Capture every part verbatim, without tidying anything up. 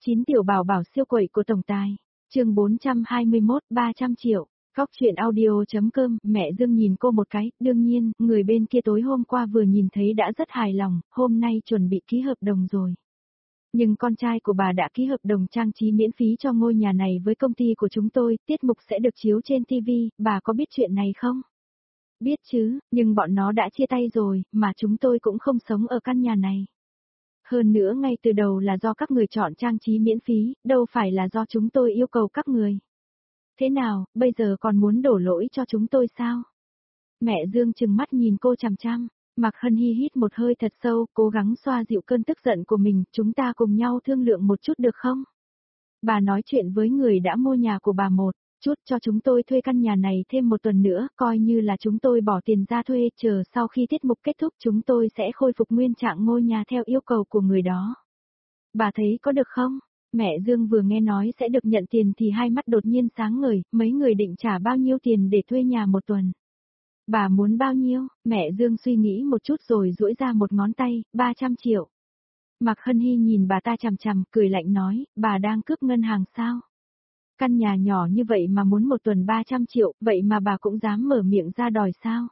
chín tiểu bảo bảo siêu quẩy của tổng tài. Chương bốn trăm hai mươi mốt, ba trăm triệu. Góc truyện audio.com, mẹ Dương nhìn cô một cái, đương nhiên, người bên kia tối hôm qua vừa nhìn thấy đã rất hài lòng, hôm nay chuẩn bị ký hợp đồng rồi. Nhưng con trai của bà đã ký hợp đồng trang trí miễn phí cho ngôi nhà này với công ty của chúng tôi, tiết mục sẽ được chiếu trên ti vi, bà có biết chuyện này không? Biết chứ, nhưng bọn nó đã chia tay rồi, mà chúng tôi cũng không sống ở căn nhà này. Hơn nữa ngay từ đầu là do các người chọn trang trí miễn phí, đâu phải là do chúng tôi yêu cầu các người. Thế nào, bây giờ còn muốn đổ lỗi cho chúng tôi sao? Mẹ Dương trừng mắt nhìn cô chằm chằm, Mạc Hân Hi hít một hơi thật sâu, cố gắng xoa dịu cơn tức giận của mình, chúng ta cùng nhau thương lượng một chút được không? Bà nói chuyện với người đã mua nhà của bà một chút cho chúng tôi thuê căn nhà này thêm một tuần nữa, coi như là chúng tôi bỏ tiền ra thuê, chờ sau khi tiết mục kết thúc chúng tôi sẽ khôi phục nguyên trạng ngôi nhà theo yêu cầu của người đó. Bà thấy có được không? Mẹ Dương vừa nghe nói sẽ được nhận tiền thì hai mắt đột nhiên sáng ngời, mấy người định trả bao nhiêu tiền để thuê nhà một tuần? Bà muốn bao nhiêu? Mẹ Dương suy nghĩ một chút rồi duỗi ra một ngón tay, ba trăm triệu. Mạc Hân Hi nhìn bà ta chằm chằm, cười lạnh nói, bà đang cướp ngân hàng sao? Căn nhà nhỏ như vậy mà muốn một tuần ba trăm triệu, vậy mà bà cũng dám mở miệng ra đòi sao?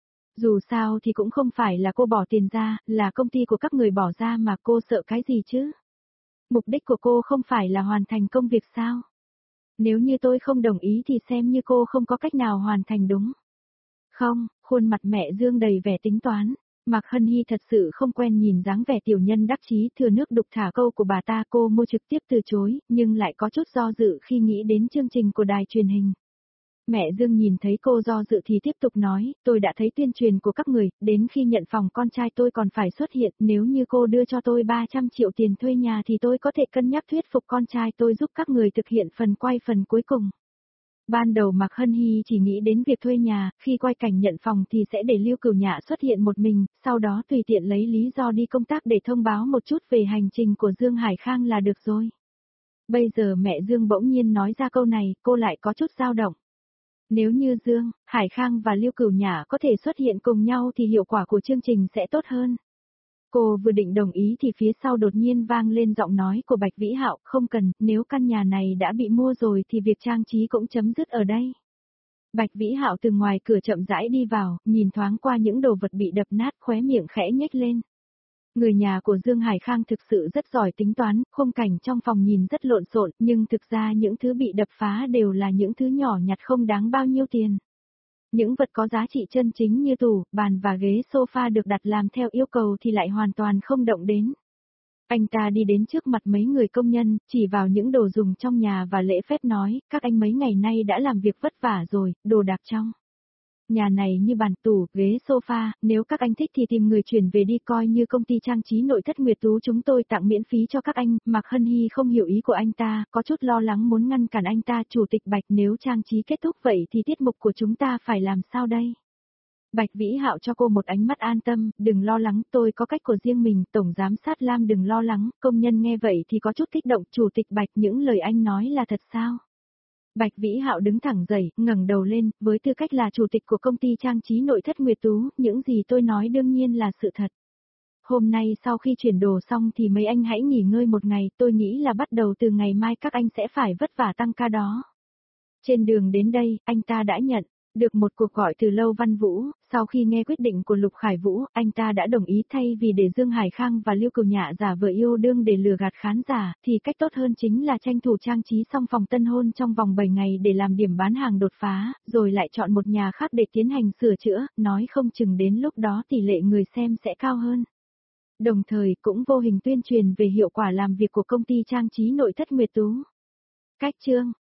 Dù sao thì cũng không phải là cô bỏ tiền ra, là công ty của các người bỏ ra mà cô sợ cái gì chứ? Mục đích của cô không phải là hoàn thành công việc sao? Nếu như tôi không đồng ý thì xem như cô không có cách nào hoàn thành đúng. Không, khuôn mặt mẹ Dương đầy vẻ tính toán. Mạc Hân Hi thật sự không quen nhìn dáng vẻ tiểu nhân đắc chí thừa nước đục thả câu của bà ta, cô mua trực tiếp từ chối, nhưng lại có chút do dự khi nghĩ đến chương trình của đài truyền hình. Mẹ Dương nhìn thấy cô do dự thì tiếp tục nói, tôi đã thấy tuyên truyền của các người, đến khi nhận phòng con trai tôi còn phải xuất hiện, nếu như cô đưa cho tôi ba trăm triệu tiền thuê nhà thì tôi có thể cân nhắc thuyết phục con trai tôi giúp các người thực hiện phần quay phần cuối cùng. Ban đầu Mạc Hân Hi chỉ nghĩ đến việc thuê nhà, khi quay cảnh nhận phòng thì sẽ để Lưu Cửu Nhã xuất hiện một mình, sau đó tùy tiện lấy lý do đi công tác để thông báo một chút về hành trình của Dương Hải Khang là được rồi. Bây giờ mẹ Dương bỗng nhiên nói ra câu này, cô lại có chút dao động. Nếu như Dương, Hải Khang và Lưu Cửu Nhã có thể xuất hiện cùng nhau thì hiệu quả của chương trình sẽ tốt hơn. Cô vừa định đồng ý thì phía sau đột nhiên vang lên giọng nói của Bạch Vĩ Hạo, không cần, nếu căn nhà này đã bị mua rồi thì việc trang trí cũng chấm dứt ở đây. Bạch Vĩ Hạo từ ngoài cửa chậm rãi đi vào, nhìn thoáng qua những đồ vật bị đập nát, khóe miệng khẽ nhếch lên. Người nhà của Dương Hải Khang thực sự rất giỏi tính toán, khung cảnh trong phòng nhìn rất lộn xộn, nhưng thực ra những thứ bị đập phá đều là những thứ nhỏ nhặt không đáng bao nhiêu tiền. Những vật có giá trị chân chính như tủ, bàn và ghế sofa được đặt làm theo yêu cầu thì lại hoàn toàn không động đến. Anh ta đi đến trước mặt mấy người công nhân, chỉ vào những đồ dùng trong nhà và lễ phép nói, các anh mấy ngày nay đã làm việc vất vả rồi, đồ đạc trong nhà này như bàn tủ, ghế sofa, nếu các anh thích thì tìm người chuyển về đi, coi như công ty trang trí nội thất Nguyệt Tú chúng tôi tặng miễn phí cho các anh. Mạc Hân Hi không hiểu ý của anh ta, có chút lo lắng muốn ngăn cản anh ta. Chủ tịch Bạch, nếu trang trí kết thúc vậy thì tiết mục của chúng ta phải làm sao đây? Bạch Vĩ Hạo cho cô một ánh mắt an tâm, đừng lo lắng, tôi có cách của riêng mình. Tổng giám sát Lam đừng lo lắng. Công nhân nghe vậy thì có chút kích động. Chủ tịch Bạch, những lời anh nói là thật sao? Bạch Vĩ Hạo đứng thẳng dậy, ngẩng đầu lên, với tư cách là chủ tịch của công ty trang trí nội thất Nguyệt Tú, những gì tôi nói đương nhiên là sự thật. Hôm nay sau khi chuyển đồ xong thì mấy anh hãy nghỉ ngơi một ngày, tôi nghĩ là bắt đầu từ ngày mai các anh sẽ phải vất vả tăng ca đó. Trên đường đến đây, anh ta đã nhận được một cuộc gọi từ Lâu Văn Vũ, sau khi nghe quyết định của Lục Khải Vũ, anh ta đã đồng ý thay vì để Dương Hải Khang và Lưu Cửu Nhã giả vờ yêu đương để lừa gạt khán giả, thì cách tốt hơn chính là tranh thủ trang trí xong phòng tân hôn trong vòng bảy ngày để làm điểm bán hàng đột phá, rồi lại chọn một nhà khác để tiến hành sửa chữa, nói không chừng đến lúc đó tỷ lệ người xem sẽ cao hơn. Đồng thời cũng vô hình tuyên truyền về hiệu quả làm việc của công ty trang trí nội thất Nguyệt Tú. Cách chương